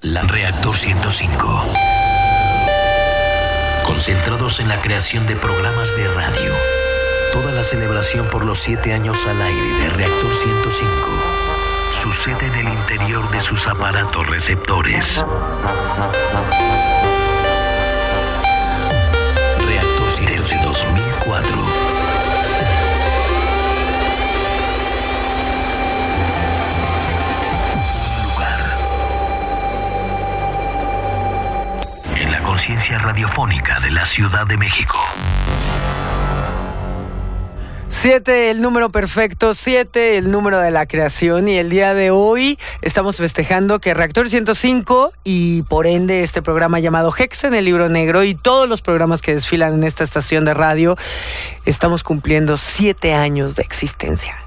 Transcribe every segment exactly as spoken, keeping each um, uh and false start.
La Reactor ciento cinco. Concentrados en la creación de programas de radio. Toda la celebración por los siete años al aire de Reactor ciento cinco sucede en el interior de sus aparatos receptores. Reactor desde dos mil cuatro. Conciencia radiofónica de la Ciudad de México. Siete, el número perfecto, siete, el número de la creación, y el día de hoy estamos festejando que Reactor ciento cinco y por ende este programa llamado Hexen, el libro negro, y todos los programas que desfilan en esta estación de radio, estamos cumpliendo siete años de existencia.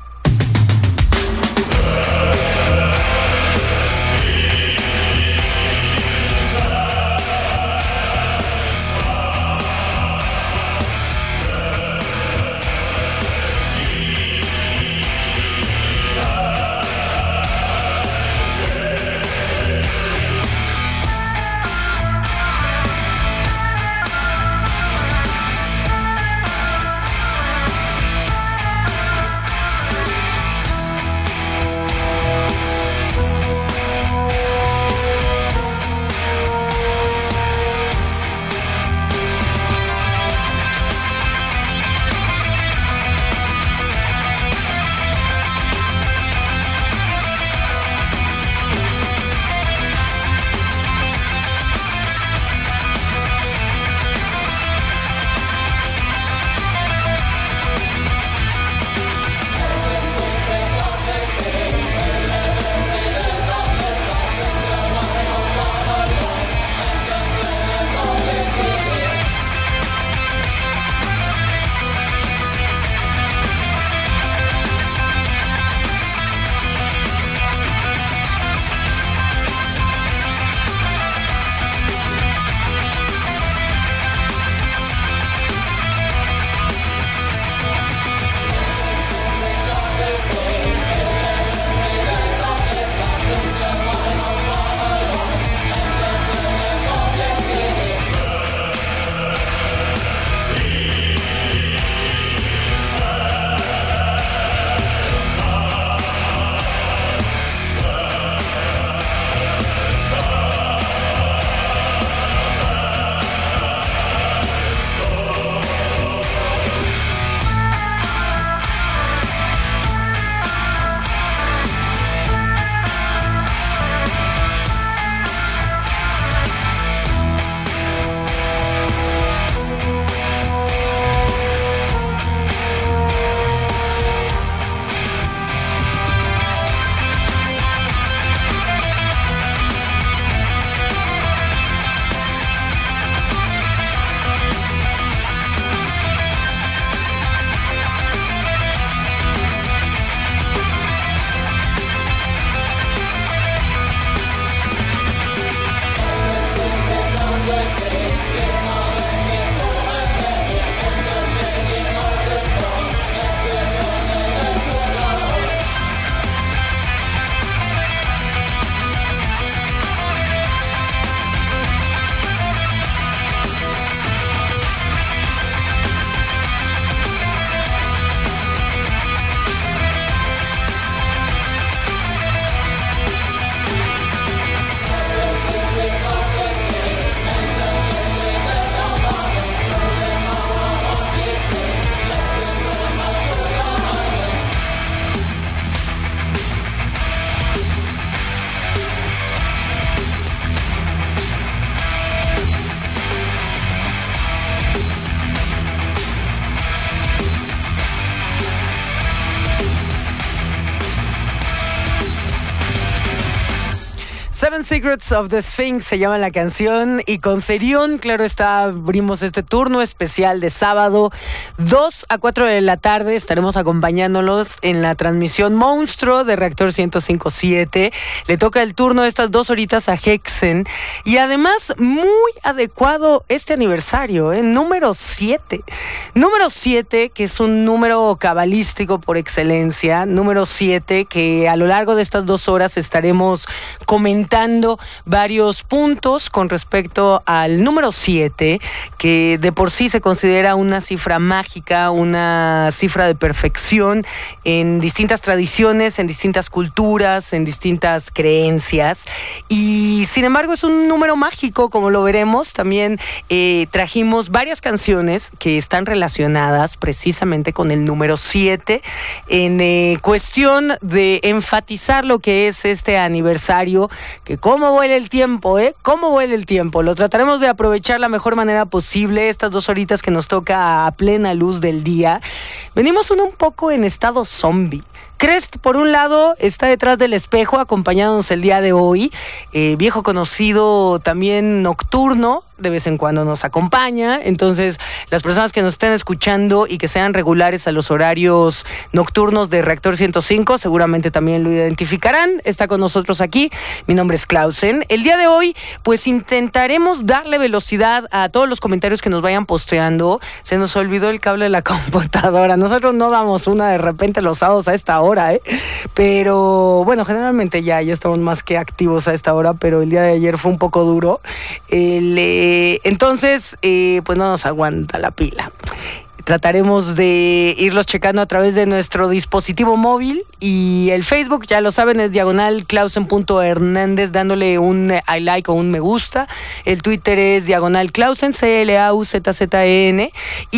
Seven Secrets of the Sphinx se llama la canción, y con Therion, claro está, abrimos este turno especial de sábado dos a cuatro de la tarde. Estaremos acompañándolos en la transmisión Monstruo de Reactor ciento cinco punto siete. Le toca el turno de estas dos horitas a Hexen, y además muy adecuado este aniversario, ¿eh? Número siete. Número siete, que es un número cabalístico por excelencia. Número siete, que a lo largo de estas dos horas estaremos comentando comentando varios puntos con respecto al número siete, que de por sí se considera una cifra mágica, una cifra de perfección en distintas tradiciones, en distintas culturas, en distintas creencias. Y sin embargo es un número mágico, como lo veremos. También eh, trajimos varias canciones que están relacionadas precisamente con el número siete en eh, cuestión de enfatizar lo que es este aniversario, que cómo vuela el tiempo, ¿eh? Cómo vuela el tiempo. Lo trataremos de aprovechar la mejor manera posible, estas dos horitas que nos toca a plena luz del día. Venimos un, un poco en estado zombie. Crest, por un lado, está detrás del espejo acompañándonos el día de hoy. Eh, viejo conocido, también nocturno, de vez en cuando nos acompaña. Entonces, las personas que nos estén escuchando y que sean regulares a los horarios nocturnos de Reactor ciento cinco, seguramente también lo identificarán. Está con nosotros aquí. Mi nombre es Clausen. El día de hoy, pues intentaremos darle velocidad a todos los comentarios que nos vayan posteando. Se nos olvidó el cable de la computadora. Nosotros no damos una de repente los sábados a esta hora, ¿eh? Pero, bueno, generalmente ya, ya estamos más que activos a esta hora, pero el día de ayer fue un poco duro. El... Eh, Eh, entonces, eh, pues no nos aguanta la pila. Trataremos de irlos checando a través de nuestro dispositivo móvil, y el Facebook, ya lo saben, es diagonal clausen.hernández, dándole un I like o un me gusta. El Twitter es diagonal clausen, C L A U Z Z E N,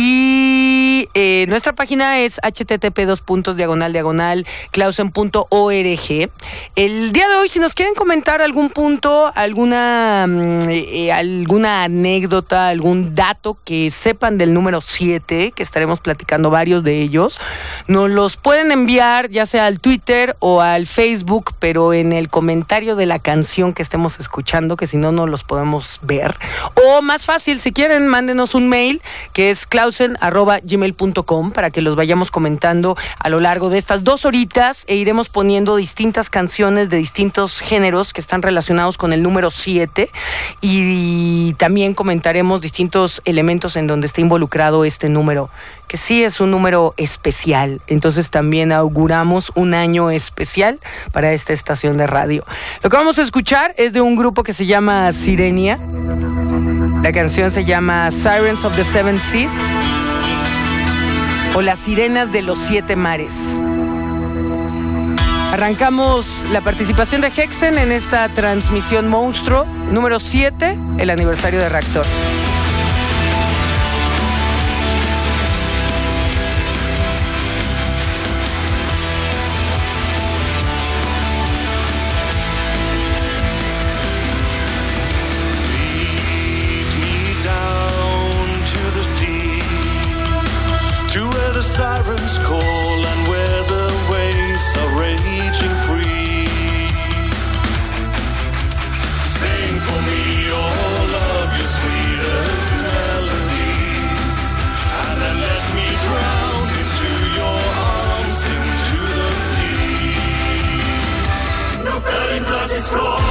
y eh, nuestra página es http dos puntos diagonal diagonal clausen.org. El día de hoy, si nos quieren comentar algún punto, alguna, eh, alguna anécdota, algún dato que sepan del número siete, que estaremos platicando varios de ellos, nos los pueden enviar ya sea al Twitter o al Facebook, pero en el comentario de la canción que estemos escuchando, que si no, no los podemos ver. O más fácil, si quieren, mándenos un mail, que es clausen arroba gmail punto com, para que los vayamos comentando a lo largo de estas dos horitas, e iremos poniendo distintas canciones de distintos géneros que están relacionados con el número siete, y, y también comentaremos distintos elementos en donde está involucrado este número, que sí es un número especial. Entonces también auguramos un año especial para esta estación de radio. Lo que vamos a escuchar es de un grupo que se llama Sirenia. La canción se llama Sirens of the Seven Seas, o Las Sirenas de los Siete Mares. Arrancamos la participación de Hexen en esta transmisión monstruo número siete, el aniversario de Reactor. Sirens call and where the waves are raging free. Sing for me all of your sweetest melodies, and then let me drown into your arms, into the sea. No burning blood is flawed.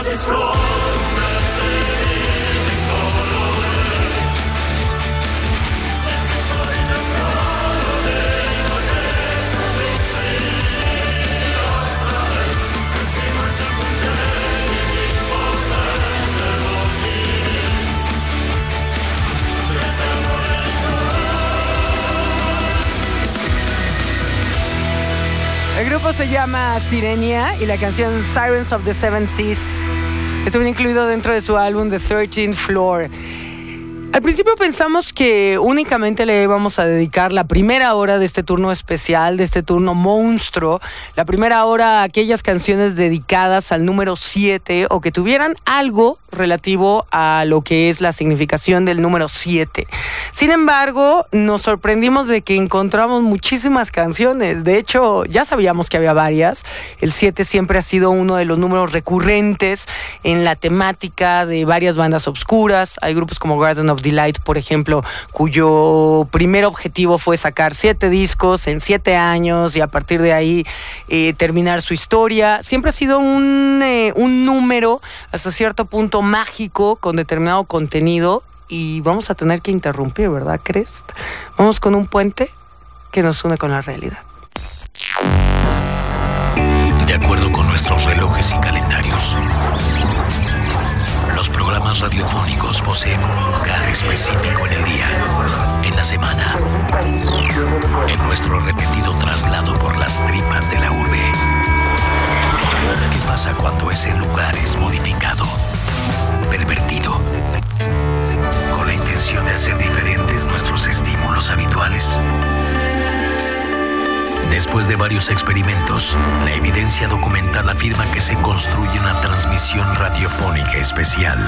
El grupo se llama Sirenia y la canción Sirens of the Seven Seas estuvo incluido dentro de su álbum The thirteenth Floor. Al principio pensamos que únicamente le íbamos a dedicar la primera hora de este turno especial, de este turno monstruo, la primera hora a aquellas canciones dedicadas al número siete o que tuvieran algo relativo a lo que es la significación del número siete. Sin embargo, nos sorprendimos de que encontramos muchísimas canciones. De hecho, ya sabíamos que había varias. El siete siempre ha sido uno de los números recurrentes en la temática de varias bandas obscuras. Hay grupos como Garden of Delight, por ejemplo, cuyo primer objetivo fue sacar siete discos en siete años y a partir de ahí eh, terminar su historia. Siempre ha sido un, eh, un número hasta cierto punto mágico con determinado contenido y vamos a tener que interrumpir, ¿verdad, Crest? Vamos con un puente que nos une con la realidad. De acuerdo con nuestros relojes y calendarios, los programas radiofónicos poseen un lugar específico en el día, en la semana, en nuestro repetido traslado por las tripas de la urbe. ¿Qué pasa cuando ese lugar es modificado, pervertido, con la intención de hacer diferentes nuestros estímulos habituales? Después de varios experimentos, la evidencia documental afirma que se construye una transmisión radiofónica especial.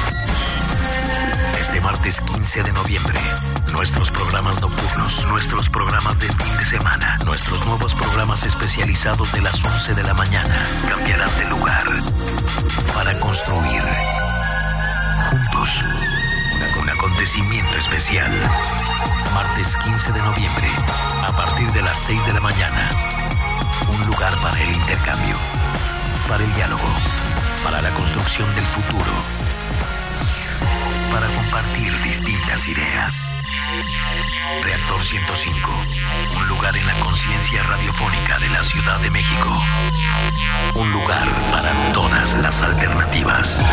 Este martes quince de noviembre, nuestros programas nocturnos, nuestros programas de fin de semana, nuestros nuevos programas especializados de las once de la mañana cambiarán de lugar para construir juntos un acontecimiento especial. Martes quince de noviembre, a partir de las seis de la mañana. Un lugar para el intercambio, para el diálogo, para la construcción del futuro, para compartir distintas ideas. Reactor ciento cinco, un lugar en la conciencia radiofónica de la Ciudad de México. Un lugar para todas las alternativas.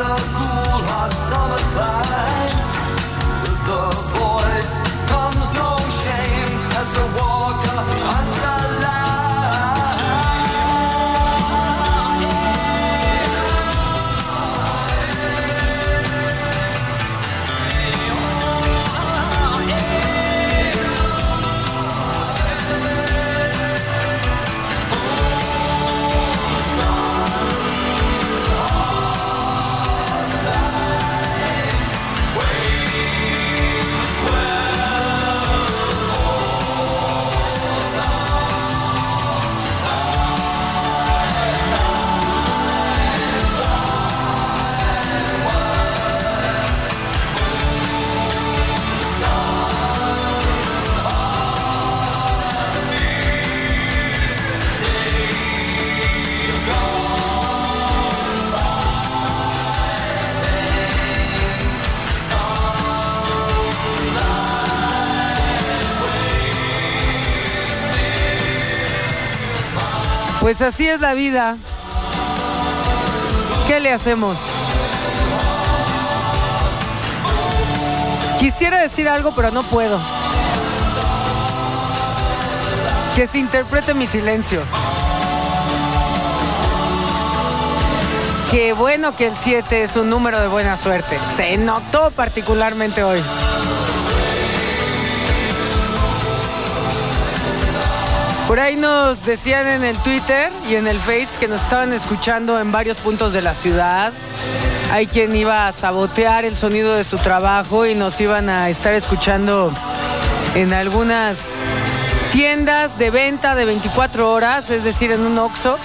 a cool hot summer's climb. With the boys comes no shame as the walker runs the line. Pues así es la vida. ¿Qué le hacemos? Quisiera decir algo, pero no puedo. Que se interprete mi silencio. Qué bueno que el siete es un número de buena suerte. Se notó particularmente hoy. Por ahí nos decían en el Twitter y en el Face que nos estaban escuchando en varios puntos de la ciudad. Hay quien iba a sabotear el sonido de su trabajo y nos iban a estar escuchando en algunas tiendas de venta de veinticuatro horas, es decir, en un Oxxo.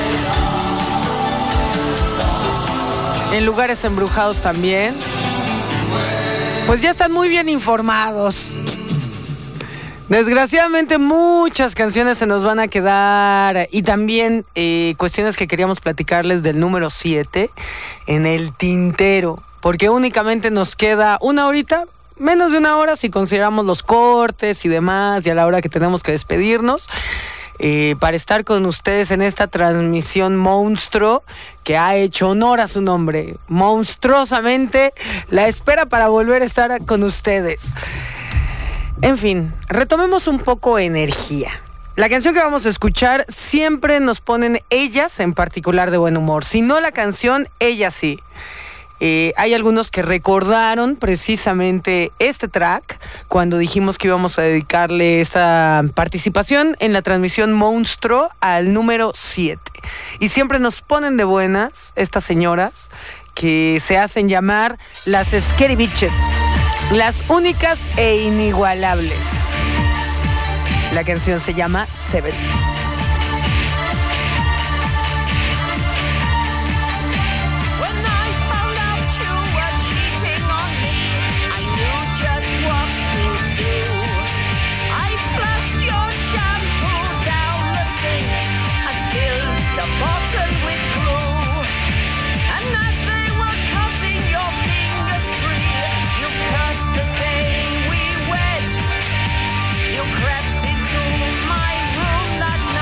En lugares embrujados también. Pues ya están muy bien informados. Desgraciadamente muchas canciones se nos van a quedar y también eh, cuestiones que queríamos platicarles del número siete en el tintero, porque únicamente nos queda una horita, menos de una hora si consideramos los cortes y demás y a la hora que tenemos que despedirnos, eh, para estar con ustedes en esta transmisión monstruo que ha hecho honor a su nombre, monstruosamente la espera para volver a estar con ustedes. En fin, retomemos un poco energía. La canción que vamos a escuchar siempre nos ponen ellas en particular de buen humor. Si no la canción, ellas sí. Eh, hay algunos que recordaron precisamente este track cuando dijimos que íbamos a dedicarle esta participación en la transmisión Monstruo al número siete. Y siempre nos ponen de buenas estas señoras que se hacen llamar las Scary Bitches. Las únicas e inigualables. La canción se llama Seven. Crept into my room that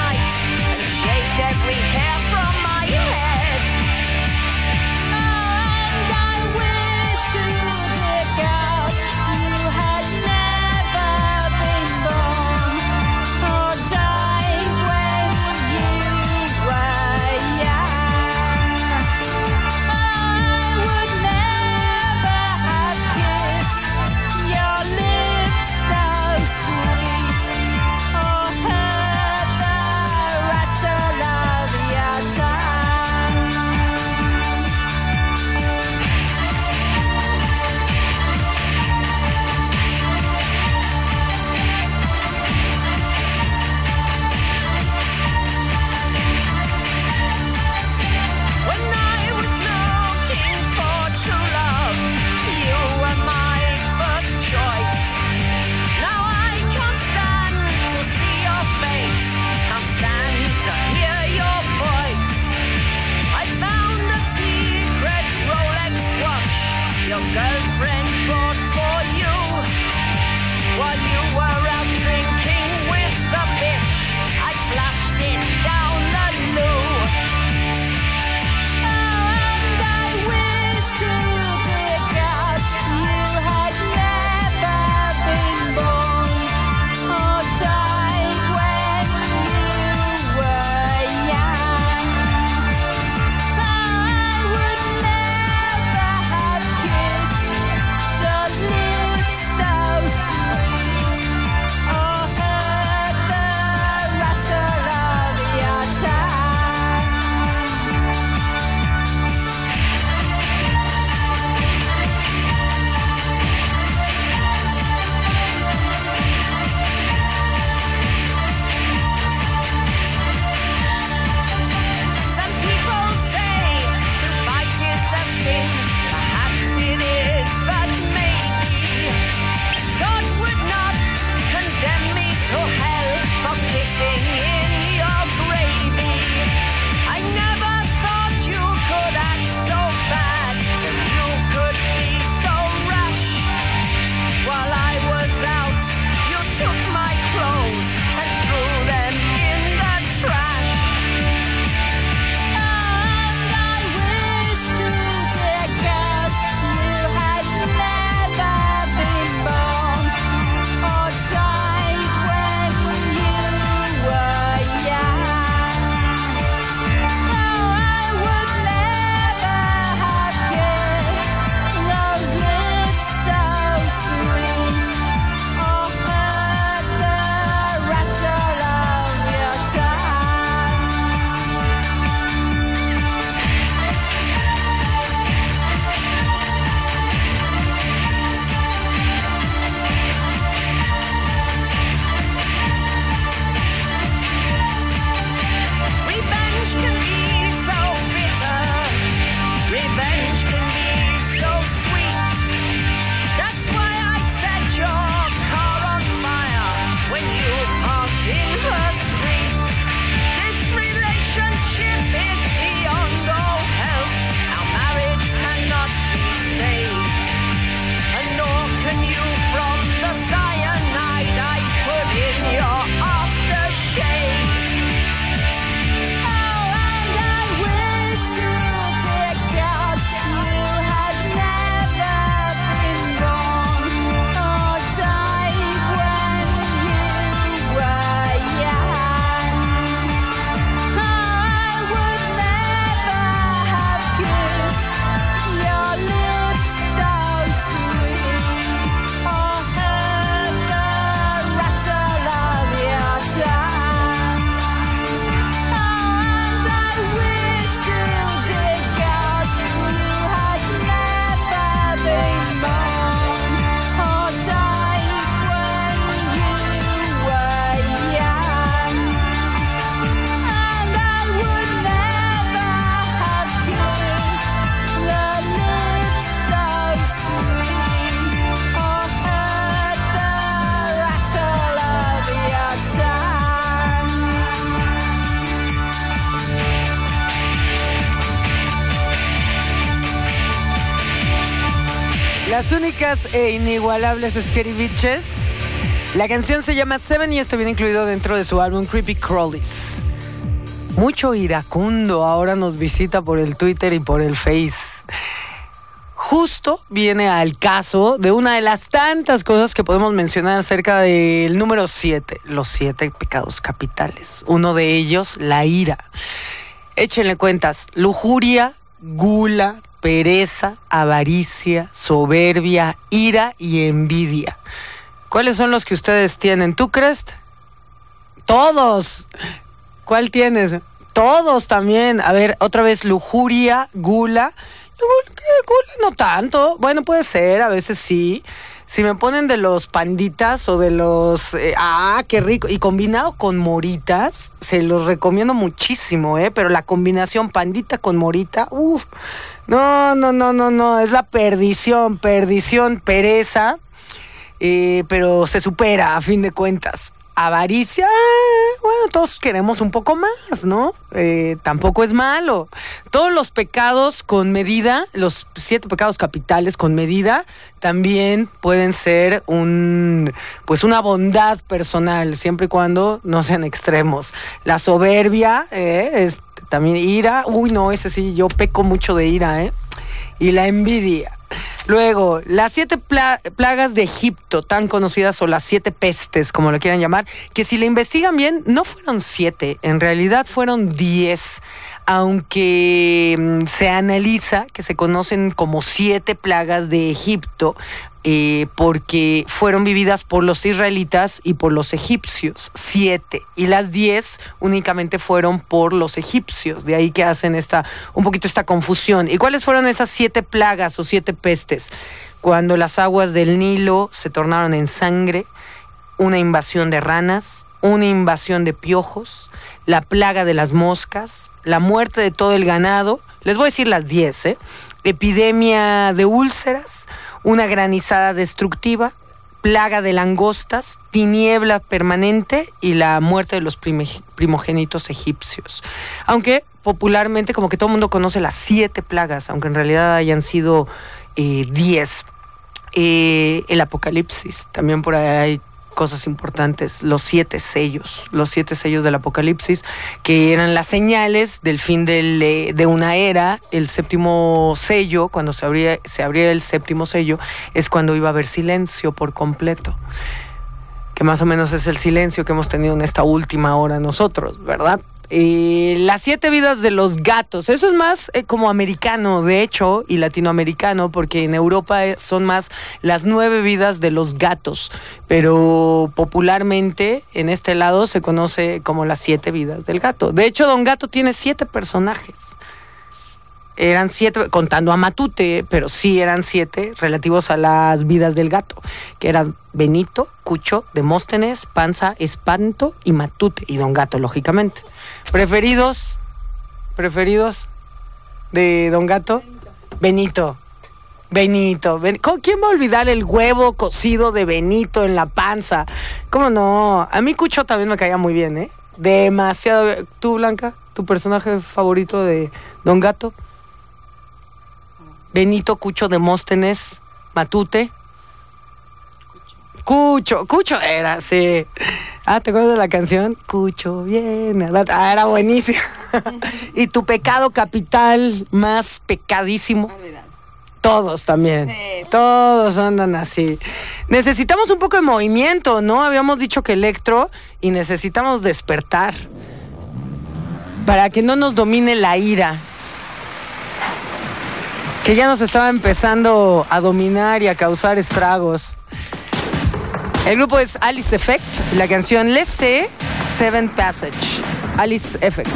Las únicas e inigualables Scary Bitches. La canción se llama Seven y esto viene incluido dentro de su álbum Creepy Crawlies. Mucho iracundo ahora nos visita por el Twitter y por el Face. Justo viene al caso de una de las tantas cosas que podemos mencionar acerca del número siete, los siete pecados capitales. Uno de ellos, la ira. Échenle cuentas, lujuria, gula, pereza, avaricia, soberbia, ira y envidia. ¿Cuáles son los que ustedes tienen? ¿Tú crees? Todos. ¿Cuál tienes? Todos también. A ver, otra vez, lujuria, gula. Gula, gula no tanto. Bueno, puede ser, a veces sí. Si me ponen de los panditas o de los... Eh, ¡ah, qué rico! Y combinado con moritas, se los recomiendo muchísimo, ¿eh? Pero la combinación pandita con morita, uff. No, no, no, no, no. Es la perdición, perdición, pereza. Eh, pero se supera a fin de cuentas. Avaricia, bueno, todos queremos un poco más, ¿no? Eh, tampoco es malo. Todos los pecados con medida, los siete pecados capitales con medida, también pueden ser un, pues una bondad personal, siempre y cuando no sean extremos. La soberbia, eh, es también ira. Uy, no, ese sí, yo peco mucho de ira, ¿eh? Y la envidia. Luego, las siete pla- plagas de Egipto, tan conocidas, o las siete pestes, como lo quieran llamar, que si le investigan bien, no fueron siete, en realidad fueron diez, aunque mm, se analiza que se conocen como siete plagas de Egipto, eh, porque fueron vividas por los israelitas y por los egipcios, siete, y las diez únicamente fueron por los egipcios, de ahí que hacen esta, un poquito esta confusión. ¿Y cuáles fueron esas siete plagas o siete pestes? Cuando las aguas del Nilo se tornaron en sangre, una invasión de ranas, una invasión de piojos, la plaga de las moscas, la muerte de todo el ganado, les voy a decir las diez, ¿eh? Epidemia de úlceras, una granizada destructiva, plaga de langostas, tiniebla permanente y la muerte de los prime- primogénitos egipcios. Aunque popularmente como que todo el mundo conoce las siete plagas, aunque en realidad hayan sido eh, diez. Eh, el Apocalipsis, también por ahí hay cosas importantes, los siete sellos, los siete sellos del Apocalipsis, que eran las señales del fin del, eh, de una era. El séptimo sello, cuando se abría, se abría el séptimo sello, es cuando iba a haber silencio por completo, que más o menos es el silencio que hemos tenido en esta última hora nosotros, ¿verdad? Eh, las siete vidas de los gatos, eso es más eh, como americano, de hecho, y latinoamericano, porque en Europa eh, son más las nueve vidas de los gatos, pero popularmente en este lado se conoce como las siete vidas del gato. De hecho, Don Gato tiene siete personajes. Eran siete, contando a Matute, pero sí eran siete relativos a las vidas del gato, que eran Benito, Cucho, Demóstenes, Panza, Espanto y Matute, y Don Gato, lógicamente. ¿Preferidos? ¿Preferidos de Don Gato? Benito. Benito. Ben... ¿Quién va a olvidar el huevo cocido de Benito en la panza? ¿Cómo no? A mí Cucho también me caía muy bien, ¿eh? Demasiado. ¿Tú, Blanca? ¿Tu personaje favorito de Don Gato? Benito, Cucho, Demóstenes, Matute. Cucho, Cucho era, sí. Ah, ¿te acuerdas de la canción? Cucho viene. Ah, era buenísima. ¿Y tu pecado capital más pecadísimo? Olvidado. Todos también. Sí. Todos andan así. Necesitamos un poco de movimiento, ¿no? Habíamos dicho que electro y necesitamos despertar para que no nos domine la ira, que ya nos estaba empezando a dominar y a causar estragos. El grupo es Alice Effect, la canción Let's Say Seventh Passage. Alice Effect.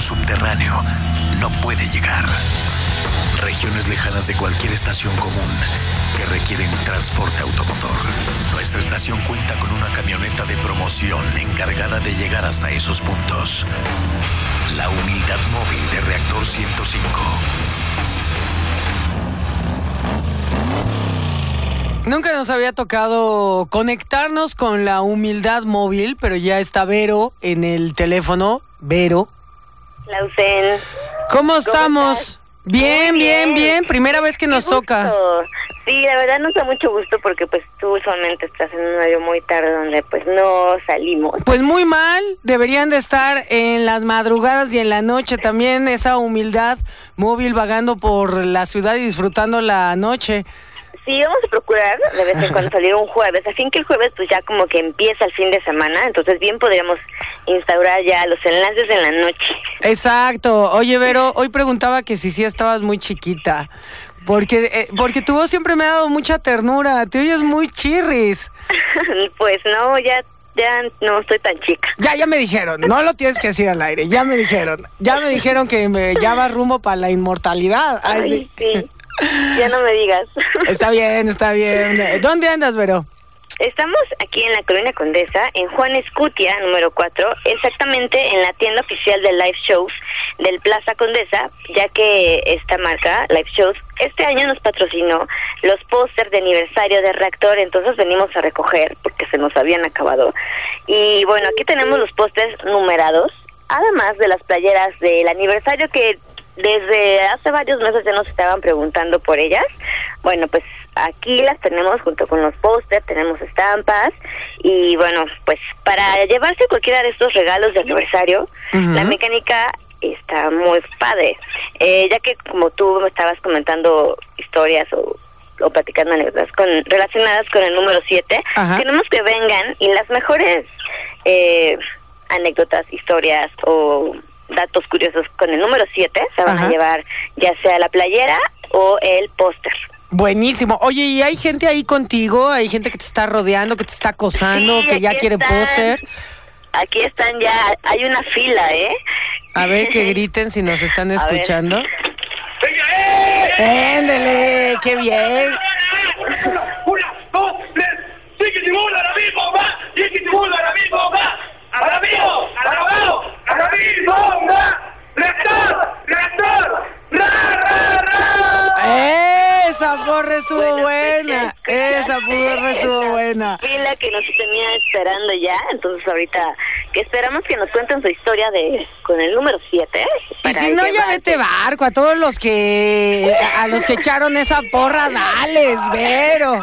subterráneo no puede llegar. Regiones lejanas de cualquier estación común que requieren transporte automotor. Nuestra estación cuenta con una camioneta de promoción encargada de llegar hasta esos puntos. La unidad móvil de Reactor ciento cinco. Nunca nos había tocado conectarnos con la humildad móvil, pero ya está Vero en el teléfono. Vero. Clausen. ¿Cómo estamos? estás? Bien, Muy bien, bien. bien. Primera vez que Qué nos gusto. toca. Sí, la verdad nos da mucho gusto porque pues tú usualmente estás en un horario muy tarde donde pues no salimos. Pues muy mal, deberían de estar en las madrugadas y en la noche también, esa humildad móvil vagando por la ciudad y disfrutando la noche. Sí, vamos a procurar de vez en cuando salir un jueves. A fin que el jueves pues ya como que empieza el fin de semana, entonces bien podríamos instaurar ya los enlaces en la noche. Exacto. Oye, Vero, hoy preguntaba que si sí estabas muy chiquita, porque eh, porque tu voz siempre me ha dado mucha ternura, te oyes muy chirris. Pues no, ya ya no estoy tan chica. Ya, ya me dijeron, no lo tienes que decir al aire, ya me dijeron, ya me dijeron que me, ya vas rumbo para la inmortalidad. Ay, Ay, sí. sí. Ya no me digas. Está bien, está bien. ¿Dónde andas, Vero? Estamos aquí en la Colonia Condesa, en Juan Escutia, número cuatro, exactamente en la tienda oficial de Live Shows del Plaza Condesa, ya que esta marca, Live Shows, este año nos patrocinó los pósters de aniversario de Reactor, entonces venimos a recoger porque se nos habían acabado. Y bueno, aquí tenemos los pósters numerados, además de las playeras del aniversario que desde hace varios meses ya nos estaban preguntando por ellas. Bueno, pues aquí las tenemos junto con los pósters, tenemos estampas y bueno, pues para llevarse cualquiera de estos regalos de aniversario, Uh-huh. la mecánica está muy padre, eh, ya que como tú me estabas comentando historias o, o platicando anécdotas con, relacionadas con el número siete, Ajá. queremos que vengan y las mejores eh, anécdotas, historias o datos curiosos con el número siete se van Ajá. a llevar ya sea la playera o el póster. Buenísimo. Oye, ¿y hay gente ahí contigo? ¿Hay gente que te está rodeando, que te está acosando, Sí, que ya aquí quiere están. póster? Aquí están ya, hay una fila, ¿eh? A ver, que griten si nos están A ver. escuchando. ¡Venga, eh! ¡Éndele! ¡Qué bien! Una, dos, tres. ¡Sí que Simón, ahora mismo, va! ¡Sí que Simón, ahora mismo, va! ¡Ahora mismo! ¡Ahora ¡Ahora mismo, va! ¡Reactor! ¡Reactor! ¡Ra, ra, ra! ¡Esa porra estuvo Bueno, buena! pues, ¡Esa porra estuvo esa buena! Fila que nos tenía esperando ya, entonces ahorita que esperamos que nos cuenten su historia de con el número siete. Y si no, ya vete barco. A todos los que... A los que echaron esa porra, dales, Vero.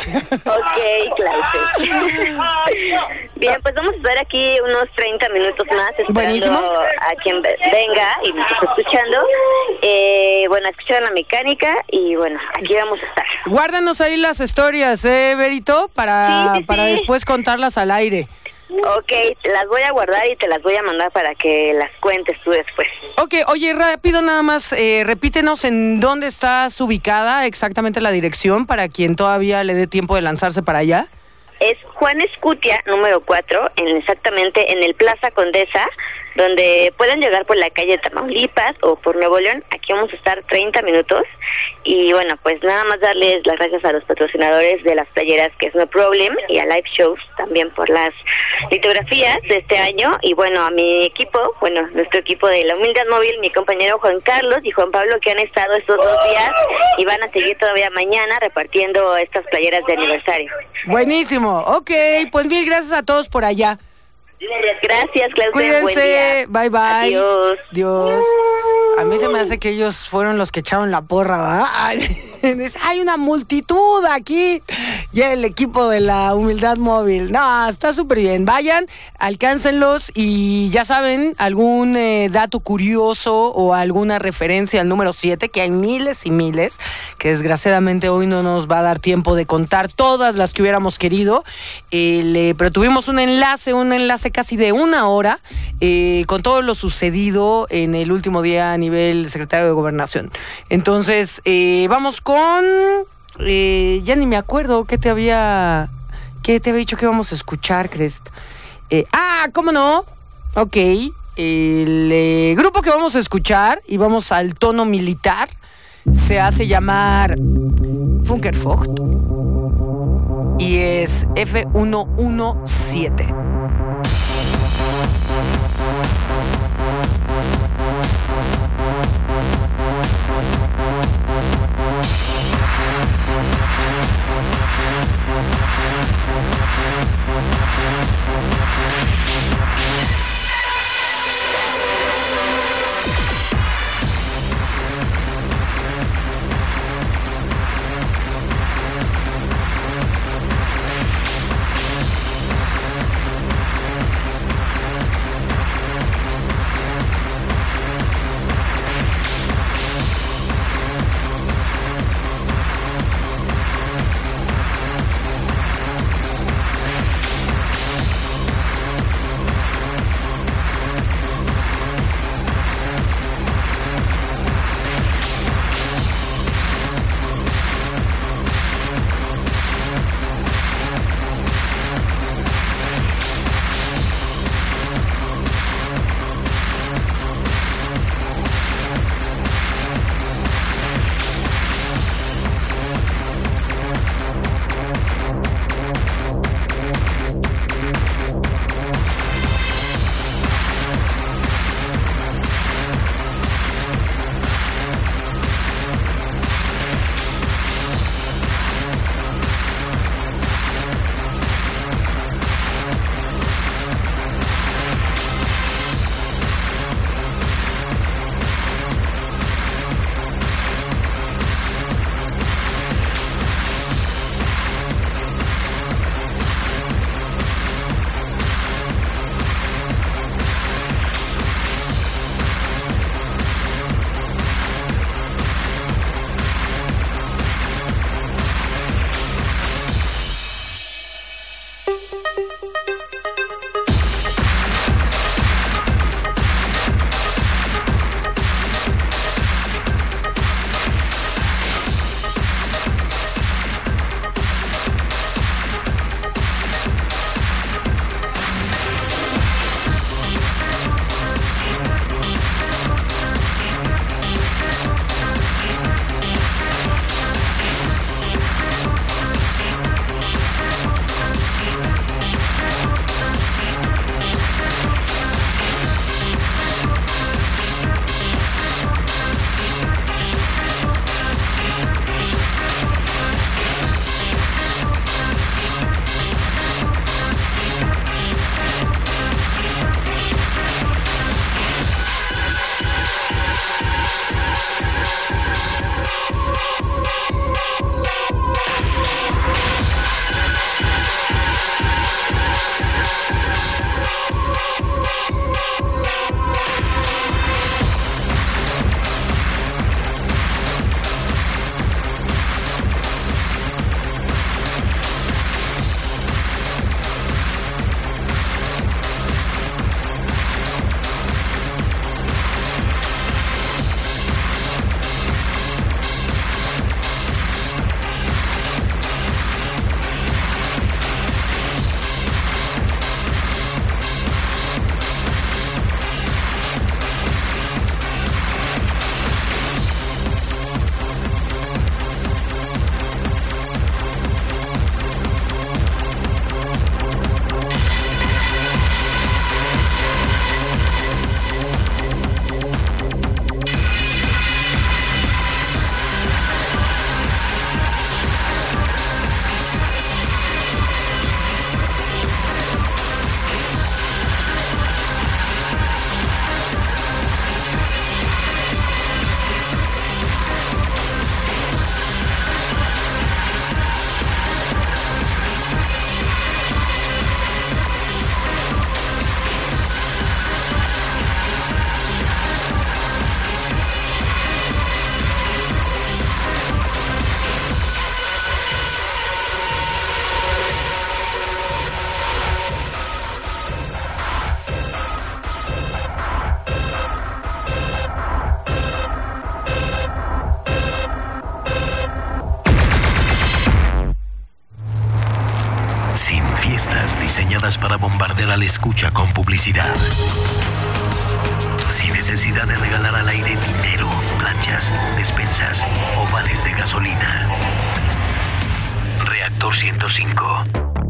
Ok, claro. Bien, pues vamos a estar aquí unos treinta minutos más esperando Buenísimo. a quien ve- venga y nos está escuchando. Eh, bueno, escuchar la mecánica y bueno, aquí vamos a estar. Guárdanos ahí las historias, ¿eh, Verito? Para, Sí, sí, para sí. después contarlas al aire. Ok, las voy a guardar y te las voy a mandar para que las cuentes tú después. Ok, oye, rápido nada más, eh, repítenos en dónde estás ubicada, exactamente la dirección, para quien todavía le dé tiempo de lanzarse para allá. Es Juan Escutia, número cuatro, en, exactamente en el Plaza Condesa, donde pueden llegar por la calle Tamaulipas o por Nuevo León. Aquí vamos a estar treinta minutos. Y bueno, pues nada más darles las gracias a los patrocinadores de las playeras, que es No Problem, y a Live Shows también por las litografías de este año. Y bueno, a mi equipo, bueno, nuestro equipo de La Humildad Móvil, mi compañero Juan Carlos y Juan Pablo, que han estado estos dos días y van a seguir todavía mañana repartiendo estas playeras de aniversario. Buenísimo, ok, pues mil gracias a todos por allá. Gracias, Claudia. Buen Cuídense, día. bye bye. Adiós. Dios. A mí se me hace que ellos fueron los que echaron la porra, ¿verdad? Ay, hay una multitud aquí. Y el equipo de La Humildad Móvil. No, está súper bien. Vayan, alcáncenlos y ya saben, algún eh, dato curioso o alguna referencia al número siete, que hay miles y miles, que desgraciadamente hoy no nos va a dar tiempo de contar todas las que hubiéramos querido. Eh, le- pero tuvimos un enlace, un enlace casi de una hora eh, con todo lo sucedido en el último día a nivel secretario de Gobernación. Entonces, eh, vamos con... eh, ya ni me acuerdo qué te había... qué te había dicho que íbamos a escuchar, Crest. Eh, ah, ¿cómo no? Ok, El eh, grupo que vamos a escuchar, y vamos al tono militar, se hace llamar Funkerfocht y es F ciento diecisiete. Sin fiestas diseñadas para bombardear al escucha con publicidad. sin necesidad de regalar al aire dinero, planchas, despensas o vales de gasolina. Reactor ciento cinco.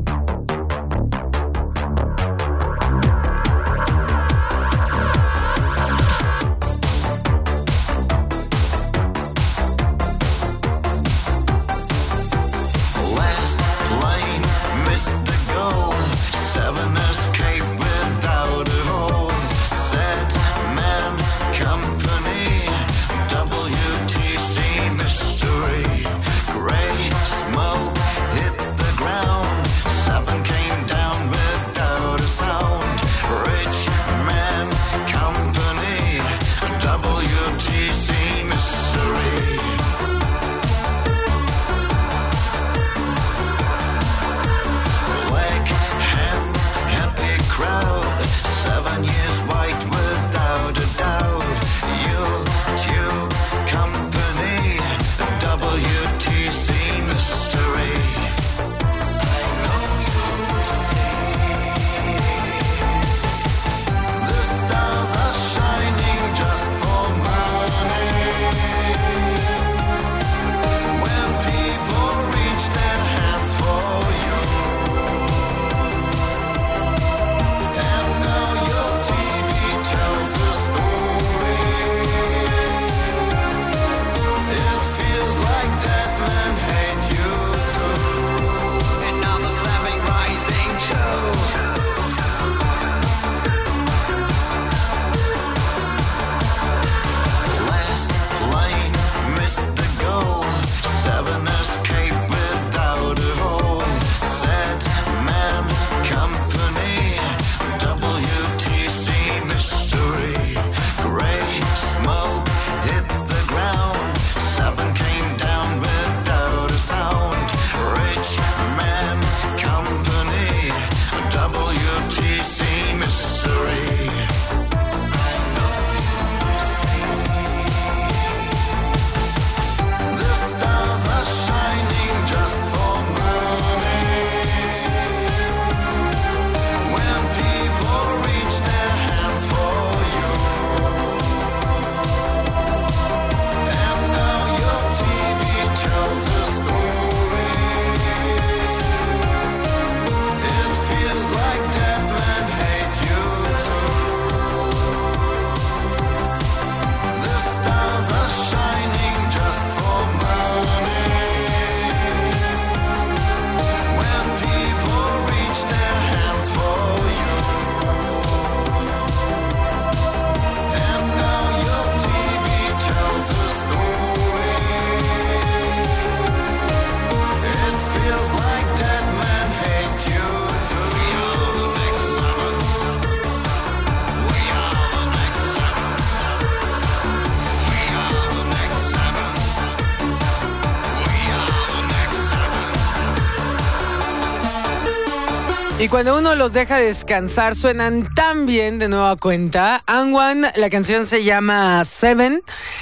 Y cuando uno los deja descansar, suenan tan bien de nueva cuenta. Angwan, la canción se llama Seven.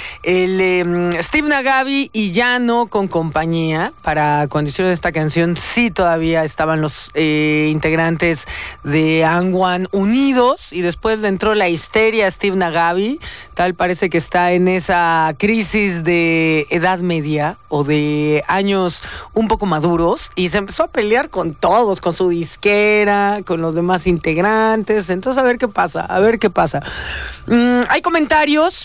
El eh, Steve Nagabi y Llano con compañía. Para cuando hicieron esta canción, sí todavía estaban los eh, integrantes de Angwan unidos. Y después le entró la histeria a Steve Nagabi. Tal parece que está en esa crisis de edad media o de años un poco maduros. Y se empezó a pelear con todos, con su disquera, con los demás integrantes. Entonces, a ver qué pasa, a ver qué pasa. Mm, hay comentarios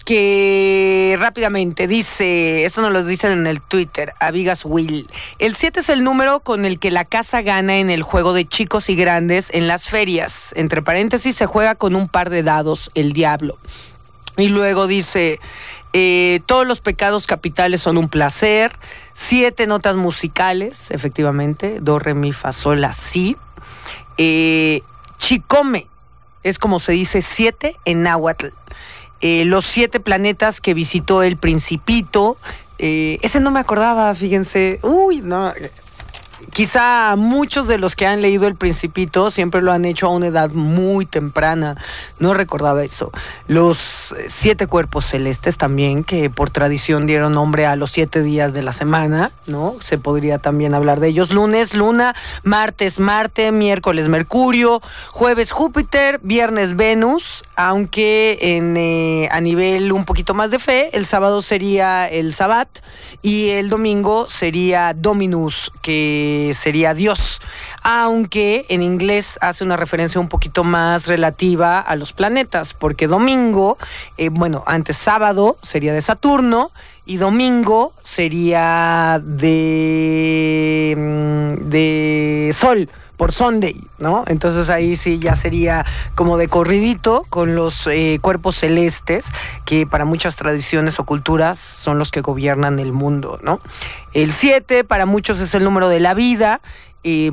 que rápidamente dice, esto nos lo dicen en el Twitter, Avigas Will. El siete es el número con el que la casa gana en el juego de chicos y grandes en las ferias. Entre paréntesis, se juega con un par de dados, el diablo. Y luego dice, eh, todos los pecados capitales son un placer. Siete notas musicales, efectivamente. Do, re, mi, fa, sol, la, si. Eh, chicome, es como se dice siete en náhuatl. Eh, los siete planetas que visitó el Principito. Eh, ese no me acordaba, fíjense. Uy, no. quizá muchos de los que han leído El Principito siempre lo han hecho a una edad muy temprana. No recordaba eso. Los siete cuerpos celestes también, que por tradición dieron nombre a los siete días de la semana, ¿no? Se podría también hablar de ellos. Lunes, Luna, martes, Marte, miércoles, Mercurio, jueves, Júpiter, viernes, Venus, aunque en, eh, a nivel un poquito más de fe, el sábado sería el Sabbat y el domingo sería Dominus, que sería Dios, aunque en inglés hace una referencia un poquito más relativa a los planetas, porque domingo, eh, bueno, antes sábado sería de Saturno y domingo sería de, de Sol, por Sunday, ¿no? Entonces ahí sí ya sería como de corridito con los eh, cuerpos celestes, que para muchas tradiciones o culturas son los que gobiernan el mundo, ¿no? El siete para muchos es el número de la vida, eh,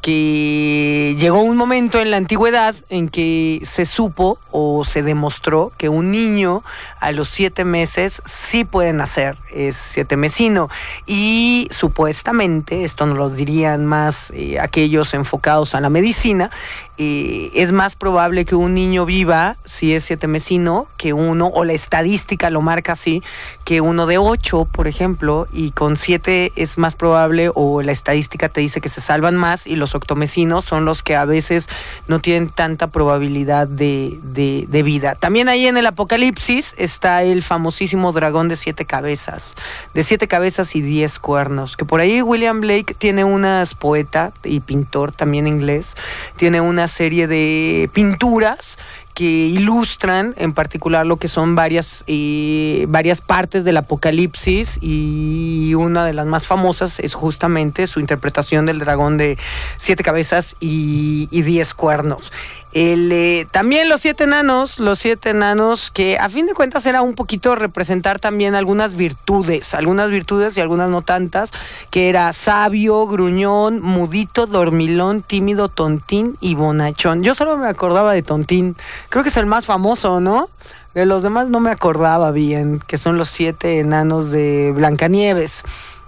porque llegó un momento en la antigüedad en que se supo o se demostró que un niño a los siete meses sí puede nacer, es siete mesino, y supuestamente, esto nos lo dirían más eh, aquellos enfocados a la medicina, eh, es más probable que un niño viva, si es siete mesino, que uno, o la estadística lo marca así, que uno de ocho, por ejemplo, y con siete es más probable, o la estadística te dice que se salvan más, y los octomesinos son los que a veces no tienen tanta probabilidad de, de, de vida. También ahí en el Apocalipsis está el famosísimo dragón de siete cabezas, de siete cabezas y diez cuernos, que por ahí William Blake tiene unas, poeta y pintor también inglés, tiene una serie de pinturas que ilustran en particular lo que son varias, eh, varias partes del Apocalipsis, y una de las más famosas es justamente su interpretación del dragón de siete cabezas y, y diez cuernos. El, eh, también los siete enanos, los siete enanos que a fin de cuentas era un poquito representar también algunas virtudes, algunas virtudes y algunas no tantas, que era sabio, gruñón, mudito, dormilón, tímido, tontín y bonachón. Yo solo me acordaba de Tontín, creo que es el más famoso, ¿no? De los demás no me acordaba bien, que son los siete enanos de Blancanieves.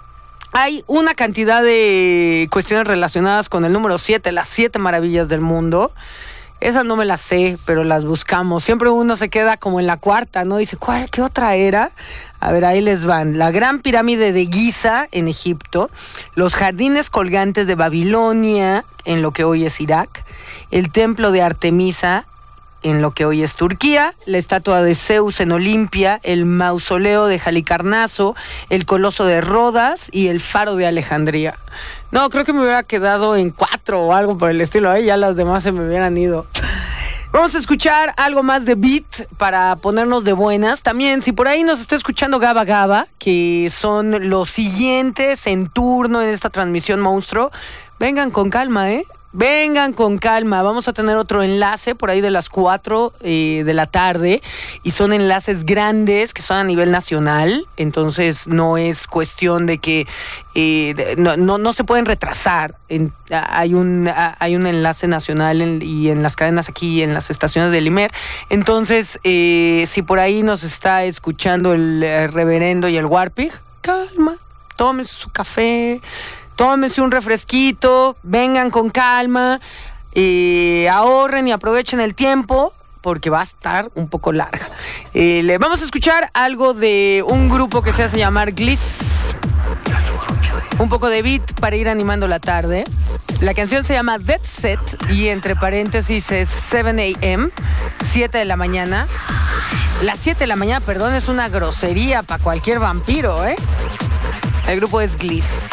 Hay una cantidad de cuestiones relacionadas con el número siete, las siete maravillas del mundo. Esas no me las sé, pero las buscamos. Siempre uno se queda como en la cuarta, ¿no? Dice, ¿cuál? ¿Qué otra era? A ver, ahí les van. La Gran Pirámide de Giza en Egipto, los jardines colgantes de Babilonia en lo que hoy es Irak, el templo de Artemisa en lo que hoy es Turquía, la estatua de Zeus en Olimpia, el mausoleo de Halicarnaso, el coloso de Rodas y el faro de Alejandría. No, creo que me hubiera quedado en cuatro o algo por el estilo, ¿eh? Ya las demás se me hubieran ido. Vamos a escuchar algo más de beat para ponernos de buenas. También, si por ahí nos está escuchando Gaba Gaba, que son los siguientes en turno en esta transmisión monstruo, vengan con calma, ¿eh? Vengan con calma, vamos a tener otro enlace por ahí de las cuatro eh, de la tarde, y son enlaces grandes que son a nivel nacional, entonces no es cuestión de que eh, no, no, no se pueden retrasar. En, hay, un, hay un enlace nacional en, y en las cadenas aquí, en las estaciones del Imer, entonces eh, si por ahí nos está escuchando el, el reverendo y el Warpig, calma, tómense su café, tómense un refresquito, vengan con calma, eh, ahorren y aprovechen el tiempo, porque va a estar un poco larga. Eh, le vamos a escuchar algo de un grupo que se hace llamar Gliss. Un poco de beat para ir animando la tarde. La canción se llama Dead Set y entre paréntesis es siete a m, siete de la mañana. Las siete de la mañana, perdón, es una grosería para cualquier vampiro, ¿eh? El grupo es Gliss.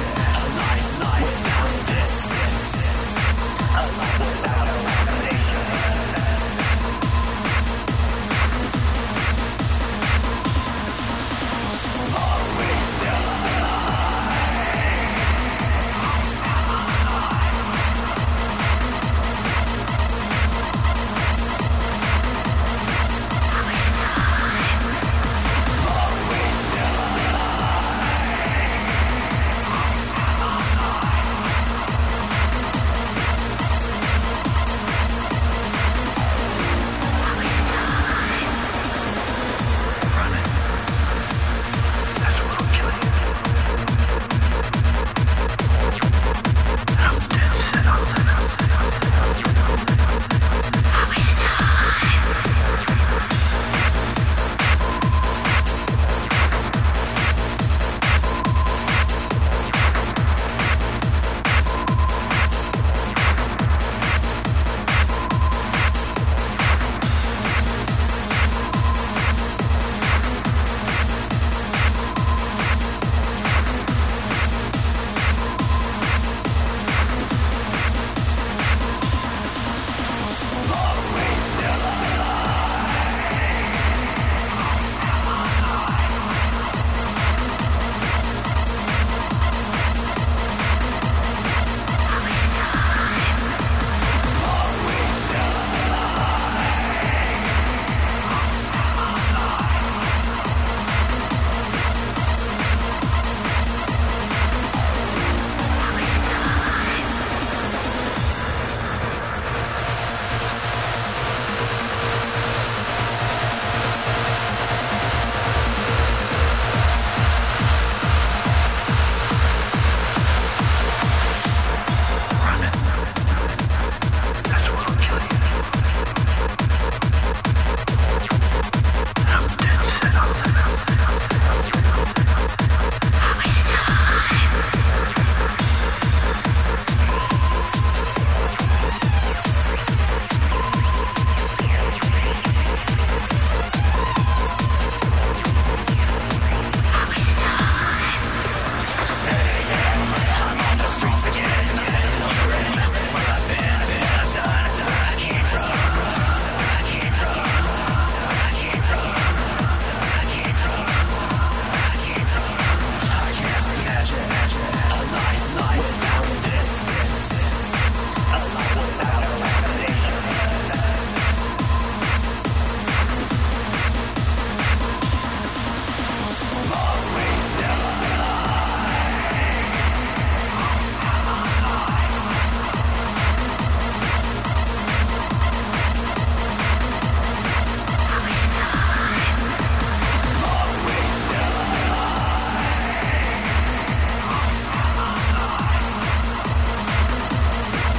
Alive without a foundation.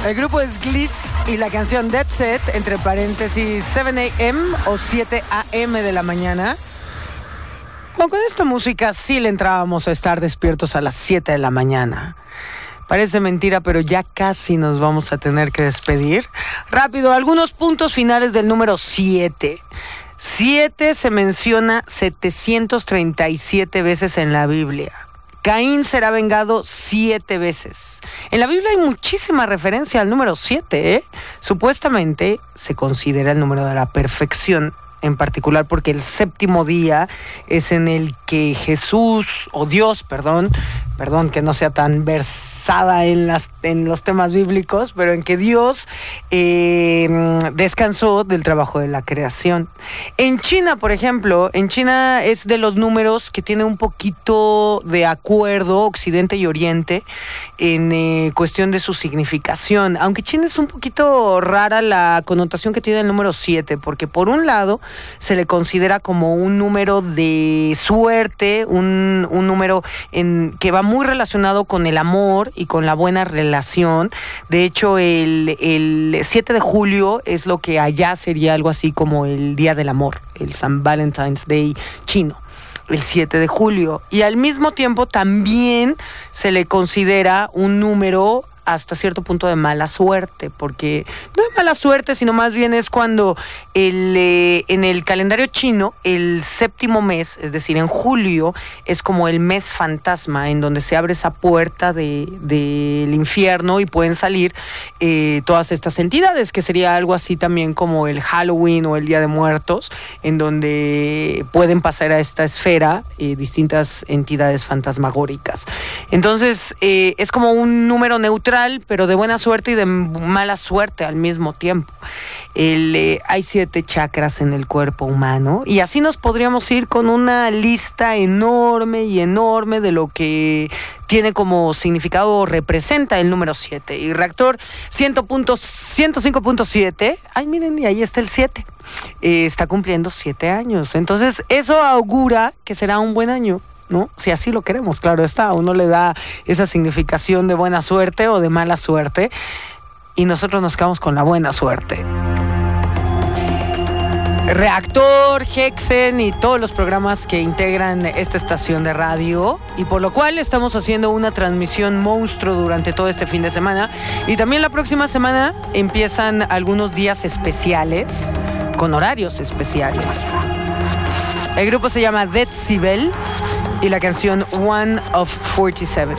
El grupo es Gliss y la canción Dead Set, entre paréntesis, siete a m o siete a m de la mañana. Bueno, con esta música sí le entrábamos a estar despiertos a las siete de la mañana. Parece mentira, pero ya casi nos vamos a tener que despedir. Rápido, algunos puntos finales del número siete. siete se menciona setecientas treinta y siete veces en la Biblia. Caín será vengado siete veces. En la Biblia hay muchísima referencia al número siete, ¿eh? Supuestamente se considera el número de la perfección, en particular porque el séptimo día es en el que Jesús, o Dios, perdón, perdón que no sea tan versada en, las, en los temas bíblicos, pero en que Dios eh, descansó del trabajo de la creación. En China, por ejemplo, en China es de los números que tiene un poquito de acuerdo Occidente y Oriente en eh, cuestión de su significación, aunque China es un poquito rara la connotación que tiene el número siete, porque por un lado se le considera como un número de suerte, un, un número en, que va muy relacionado con el amor y con la buena relación. De hecho, el, el siete de julio es lo que allá sería algo así como el Día del Amor, el San Valentine's Day chino, el siete de julio. Y al mismo tiempo también se le considera un número hasta cierto punto de mala suerte, porque no es mala suerte, sino más bien es cuando el, eh, en el calendario chino el séptimo mes, es decir, en julio, es como el mes fantasma, en donde se abre esa puerta de, del infierno y pueden salir eh, todas estas entidades, que sería algo así también como el Halloween o el Día de Muertos, en donde pueden pasar a esta esfera eh, distintas entidades fantasmagóricas. Entonces, eh, es como un número neutral, pero de buena suerte y de mala suerte al mismo tiempo. El, eh, hay siete chakras en el cuerpo humano y así nos podríamos ir con una lista enorme y enorme de lo que tiene como significado o representa el número siete. Y Reactor ciento cinco punto siete, ay miren, y ahí está el siete, eh, está cumpliendo siete años. Entonces eso augura que será un buen año, ¿no? Si así lo queremos, claro está, uno le da esa significación de buena suerte o de mala suerte y nosotros nos quedamos con la buena suerte. Reactor, Hexen y todos los programas que integran esta estación de radio, y por lo cual estamos haciendo una transmisión monstruo durante todo este fin de semana, y también la próxima semana empiezan algunos días especiales con horarios especiales. El grupo se llama Decibel y la canción One of forty-seven.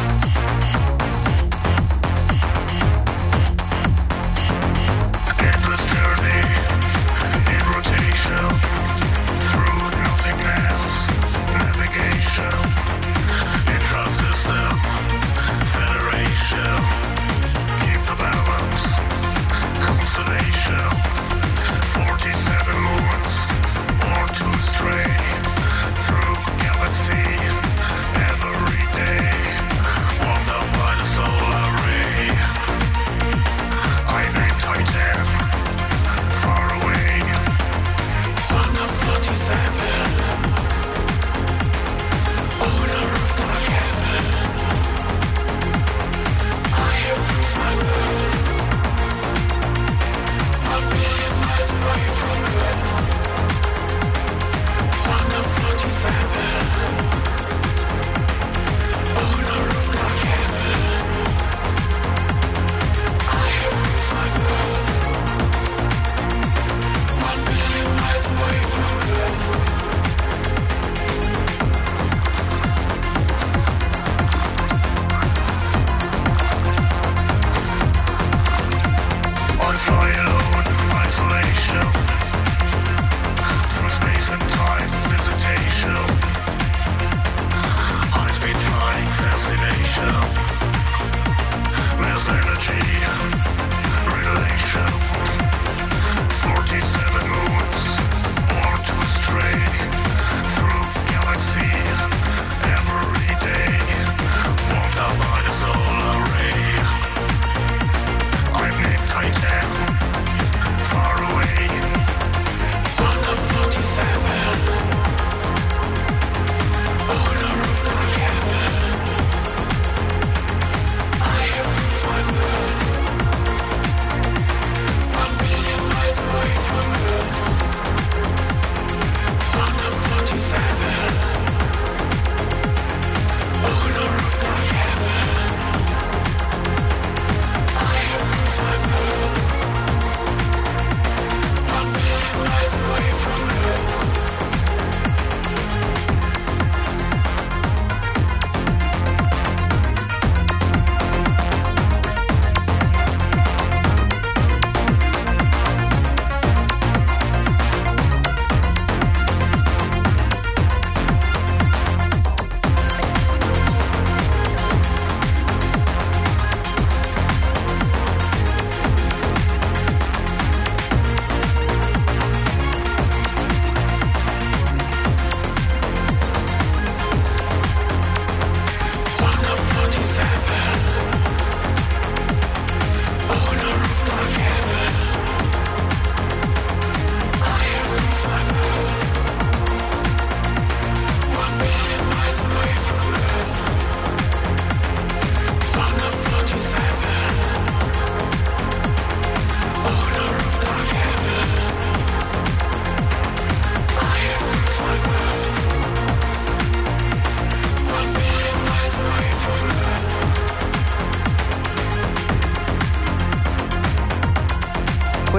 Get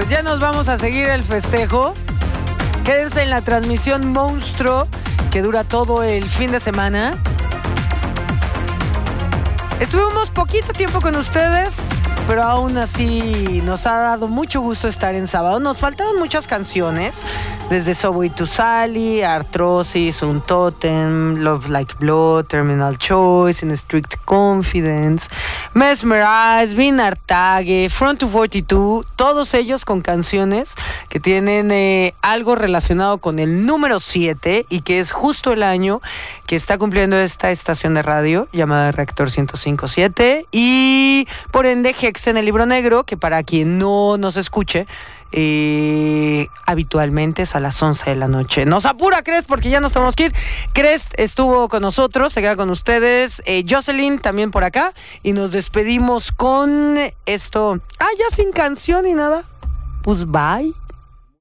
Pues ya nos vamos a seguir el festejo. Quédense en la transmisión Monstruo, que dura todo el fin de semana. Estuvimos poquito tiempo con ustedes, pero aún así nos ha dado mucho gusto estar en sábado. Nos faltaron muchas canciones, desde Subway to Sally, Arthrosis, Un Totem, Love Like Blood, Terminal Choice, In Strict Confidence, Mesmerize, Vinartage, Front to cuarenta y dos, todos ellos con canciones que tienen eh, algo relacionado con el número siete y que es justo el año que está cumpliendo esta estación de radio llamada Reactor ciento cinco punto siete y por ende Hex en el Libro Negro, que para quien no nos escuche, Eh, habitualmente es a las once de la noche. Nos apura Crest porque ya nos tenemos que ir. Crest estuvo con nosotros, se queda con ustedes. eh, Jocelyn también por acá. Y nos despedimos con esto. Ah, ya sin canción y nada. Pues bye.